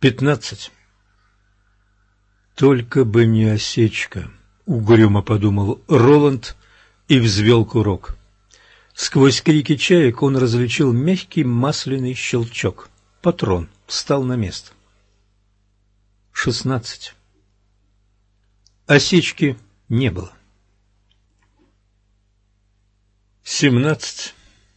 15. Только бы не осечка, угрюмо подумал Роланд и взвел курок. Сквозь крики чаек он различил мягкий масляный щелчок. Патрон встал на место. 16. Осечки не было. 17.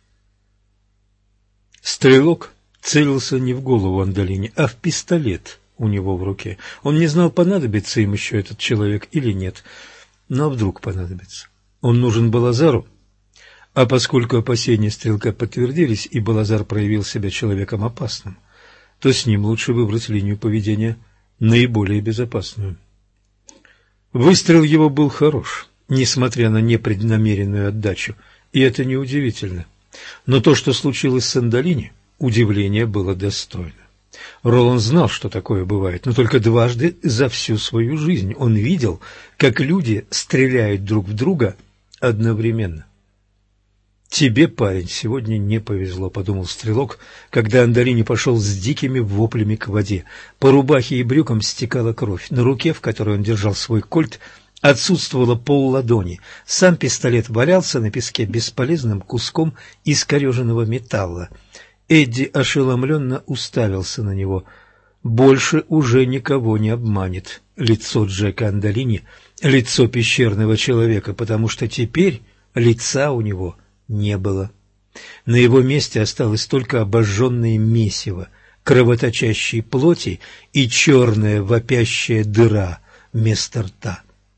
Стрелок целился не в голову Андолини, а в пистолет у него в руке. Он не знал, понадобится им еще этот человек или нет, но вдруг понадобится. Он нужен Балазару, а поскольку опасения стрелка подтвердились, и Балазар проявил себя человеком опасным, то с ним лучше выбрать линию поведения наиболее безопасную. Выстрел его был хорош, несмотря на непреднамеренную отдачу, и это неудивительно. Но то, что случилось с Андолини, удивление было достойно. Роланд знал, что такое бывает, но только дважды за всю свою жизнь он видел, как люди стреляют друг в друга одновременно. «Тебе, парень, сегодня не повезло», — подумал стрелок, когда Андолини пошел с дикими воплями к воде. По рубахе и брюкам стекала кровь. На руке, в которой он держал свой кольт, отсутствовало полладони. Сам пистолет валялся на песке бесполезным куском искореженного металла. Эдди ошеломленно уставился на него. Больше уже никого не обманет лицо Джека Андолини, лицо пещерного человека, потому что теперь лица у него не было. На его месте осталось только обожженное месиво, кровоточащей плоти и черная вопящая дыра вместо рта.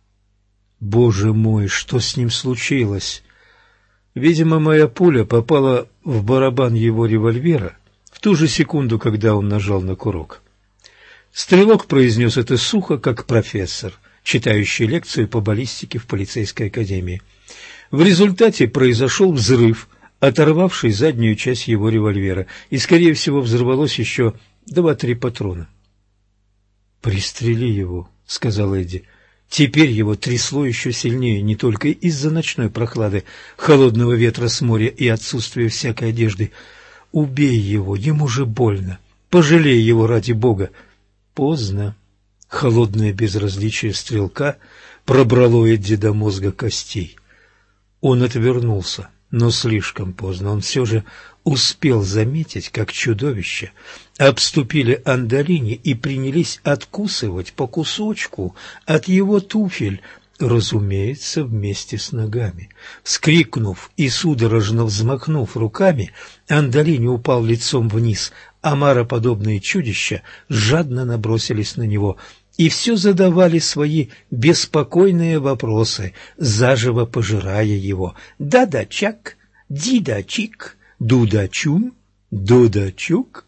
Боже мой, что с ним случилось? Видимо, моя пуля попала в барабан его револьвера в ту же секунду, когда он нажал на курок. Стрелок произнес это сухо, как профессор, читающий лекцию по баллистике в полицейской академии. В результате произошел взрыв, оторвавший заднюю часть его револьвера, и, скорее всего, взорвалось еще 2-3 патрона. «Пристрели его», — сказал Эдди. Теперь его трясло еще сильнее, не только из-за ночной прохлады, холодного ветра с моря и отсутствия всякой одежды. «Убей его, ему же больно. Пожалей его ради Бога». Поздно. Холодное безразличие стрелка пробрало Эдди до мозга костей. Он отвернулся, но слишком поздно. Он все же успел заметить, как чудовища обступили Андолини и принялись откусывать по кусочку от его туфель, разумеется, вместе с ногами. Вскрикнув и судорожно взмахнув руками, Андолини упал лицом вниз, а мароподобные чудища жадно набросились на него и все задавали свои беспокойные вопросы, заживо пожирая его. «Да-да-чак, ди-да-чик, ду-да-чум, ду-да-чук».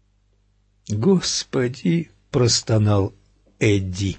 «Господи!» — простонал Эдди.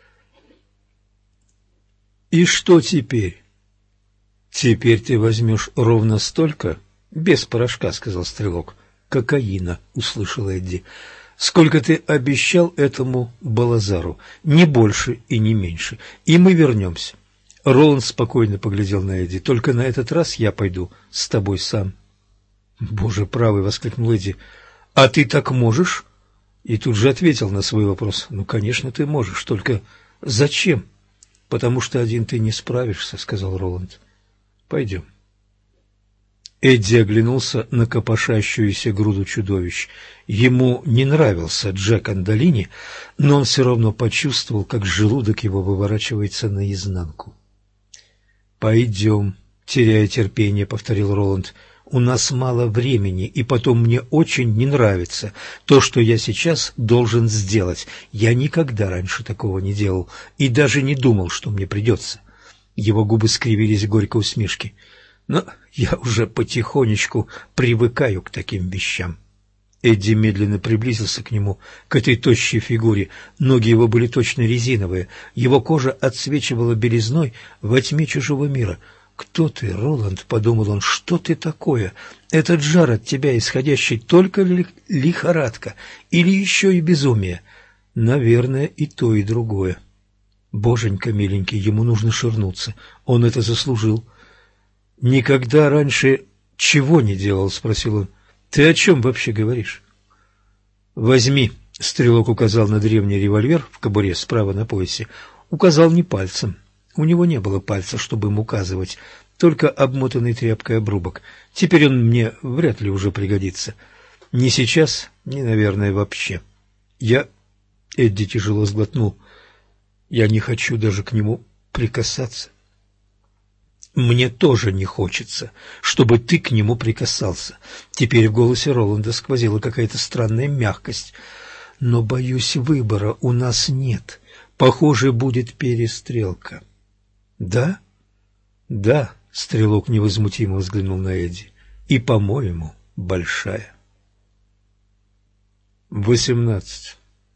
«И что теперь?» «Теперь ты возьмешь ровно столько, без порошка, — сказал стрелок. — Кокаина, — услышал Эдди. — Сколько ты обещал этому Балазару, не больше и не меньше, и мы вернемся. Роланд спокойно поглядел на Эдди. — Только на этот раз я пойду с тобой сам. — Боже правый! — воскликнул Эдди. — А ты так можешь? И тут же ответил на свой вопрос. — Ну, конечно, ты можешь, только зачем? — Потому что один ты не справишься, — сказал Роланд. — Пойдем. Эдди оглянулся на копошащуюся груду чудовищ. Ему не нравился Джек Андолини, но он все равно почувствовал, как желудок его выворачивается наизнанку. «Пойдем», — теряя терпение, — повторил Роланд. «У нас мало времени, и потом мне очень не нравится то, что я сейчас должен сделать. Я никогда раньше такого не делал и даже не думал, что мне придется». Его губы скривились в горькой усмешке. «Но я уже потихонечку привыкаю к таким вещам». Эдди медленно приблизился к нему, к этой тощей фигуре. Ноги его были точно резиновые, его кожа отсвечивала белизной во тьме чужого мира. «Кто ты, Роланд?» — подумал он. «Что ты такое? Этот жар от тебя исходящий, только ли лихорадка или еще и безумие?» «Наверное, и то, и другое». «Боженька миленький, ему нужно ширнуться. Он это заслужил». «Никогда раньше чего не делал?» — спросил он. «Ты о чем вообще говоришь?» «Возьми Стрелок указал на древний револьвер в кобуре справа на поясе. Указал не пальцем. У него не было пальца, чтобы им указывать, только обмотанный тряпкой обрубок. Теперь он мне вряд ли уже пригодится. Не сейчас, не, наверное, вообще. Эдди тяжело сглотнул. Я не хочу даже к нему прикасаться. Мне тоже не хочется, чтобы ты к нему прикасался. Теперь в голосе Роланда сквозила какая-то странная мягкость. Но, боюсь, выбора у нас нет. Похоже, будет перестрелка. Да? Да, стрелок невозмутимо взглянул на Эдди. И, по-моему, большая. 18.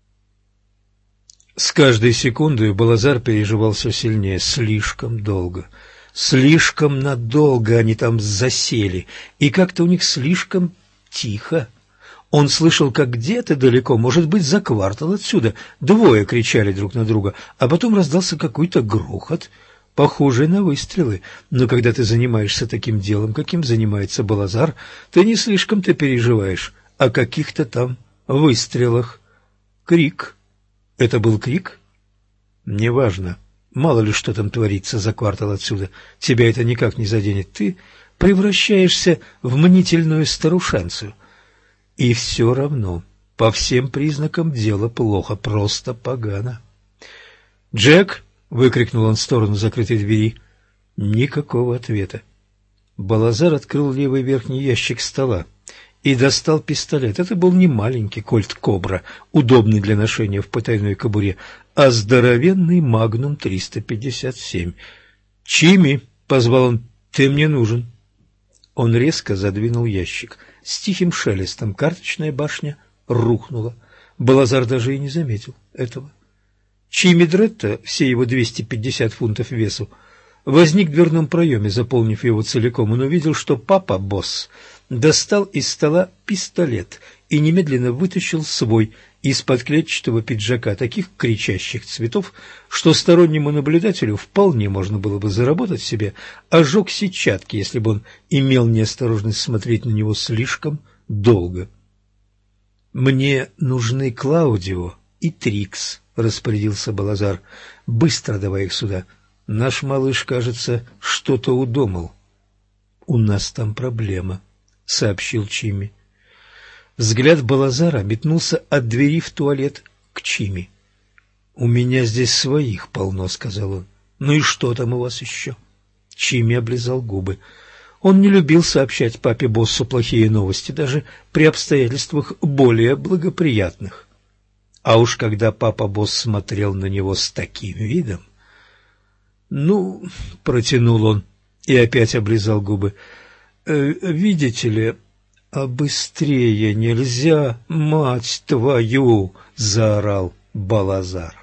С каждой секундой Балазар переживал все сильнее. Слишком долго. Слишком надолго они там засели. И как-то у них слишком тихо. Он слышал, как где-то далеко, может быть, за квартал отсюда, двое кричали друг на друга, а потом раздался какой-то грохот, похожий на выстрелы. Но когда ты занимаешься таким делом, каким занимается Балазар, ты не слишком-то переживаешь о каких-то там выстрелах. Крик. Это был крик? Неважно. Мало ли что там творится за квартал отсюда. Тебя это никак не заденет. Ты превращаешься в мнительную старушенцию. И все равно, по всем признакам дело плохо, просто погано. «Джек!» — выкрикнул он в сторону закрытой двери. Никакого ответа. Балазар открыл левый верхний ящик стола и достал пистолет. Это был не маленький кольт «Кобра», удобный для ношения в потайной кобуре, а здоровенный «Магнум 357». «Чимми!» — позвал он. «Ты мне нужен». Он резко задвинул ящик. С тихим шелестом карточная башня рухнула. Балазар даже и не заметил этого. Чимми Дретто, все его 250 фунтов весу, возник в дверном проеме, заполнив его целиком. Он увидел, что папа-босс достал из стола пистолет и немедленно вытащил свой из-под клетчатого пиджака, таких кричащих цветов, что стороннему наблюдателю вполне можно было бы заработать себе ожог сетчатки, если бы он имел неосторожность смотреть на него слишком долго. «Мне нужны Клаудио и Трикс», — распорядился Балазар. «Быстро давай их сюда. Наш малыш, кажется, что-то удумал». «У нас там проблема», — сообщил Чимми. Взгляд Балазара метнулся от двери в туалет к Чимми. «У меня здесь своих полно», — сказал он. «Ну и что там у вас еще?» Чимми облизал губы. Он не любил сообщать папе-боссу плохие новости, даже при обстоятельствах более благоприятных. А уж когда папа-босс смотрел на него с таким видом... «Ну, — протянул он и опять облизал губы, — видите ли... «А быстрее нельзя, мать твою!» — заорал Балазар.